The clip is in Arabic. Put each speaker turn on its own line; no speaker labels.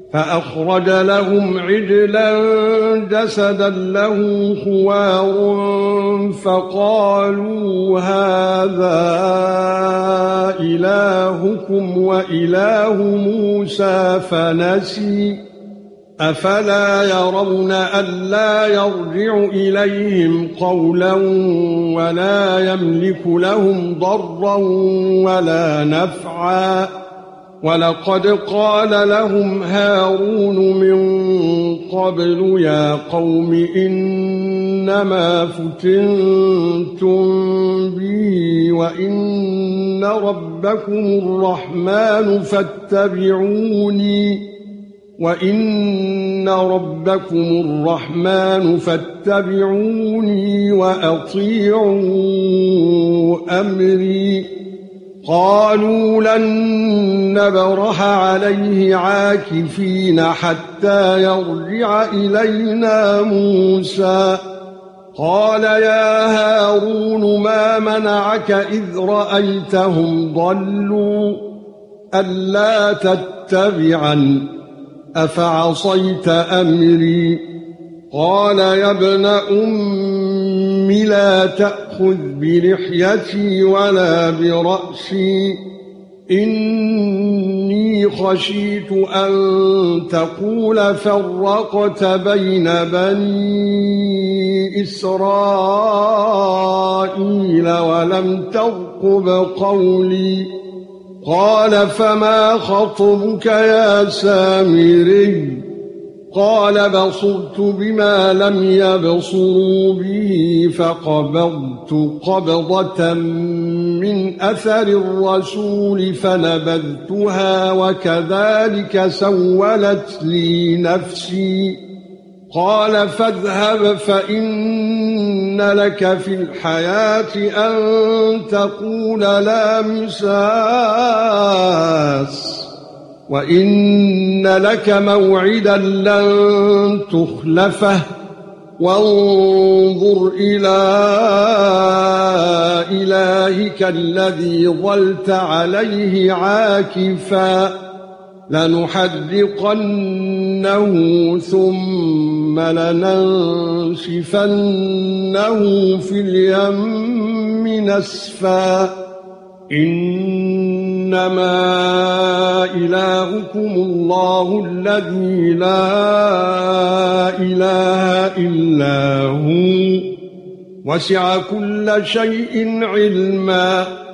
فأخرج لهم عجلا جسدا له خوار فقالوا هذا إلهكم وإله موسى فنسي أفلا يرون ألا يرجع إليهم قولا ولا يملك لهم ضرا ولا نفعا ولقد قال لهم هارون من قبل يا قوم إنما فتنتم به وإن ربكم الرحمن فاتبعوني وأطيعوا أمري قالوا لن نبرح عليه عاكفين حتى يرجع إلينا موسى قال يا هارون ما منعك إذ رأيتهم ضلوا ألا تتبعن أفعصيت أمري قال يا ابن أم لا تأخذ بلحيتي ولا برأسي إني خشيت أن تقول فرقت بين بني إسرائيل ولم ترقب قولي قال فما خطبك يا سامري قال بصرت بما لم يبصروا به فقبضت قبضة من أثر الرسول فنبذتها وكذلك سولت لي نفسي قال فاذهب فإن لك في الحياة أن تقول لا مساس وَإِنَّ لَكَ مَوْعِدًا لَّن تُخْلَفَهُ وَانظُرْ إِلَى إِلَٰهِكَ الَّذِي ظَلْتَ عَلَيْهِ عَاكِفًا لَّنُحَرِّقَنَّهُ ثُمَّ لَنَنسِفَنَّهُ فِي الْيَمِّ نَسْفًا إنما إلهكم الله الذي لا إله إلا هو وسع كل شيء علما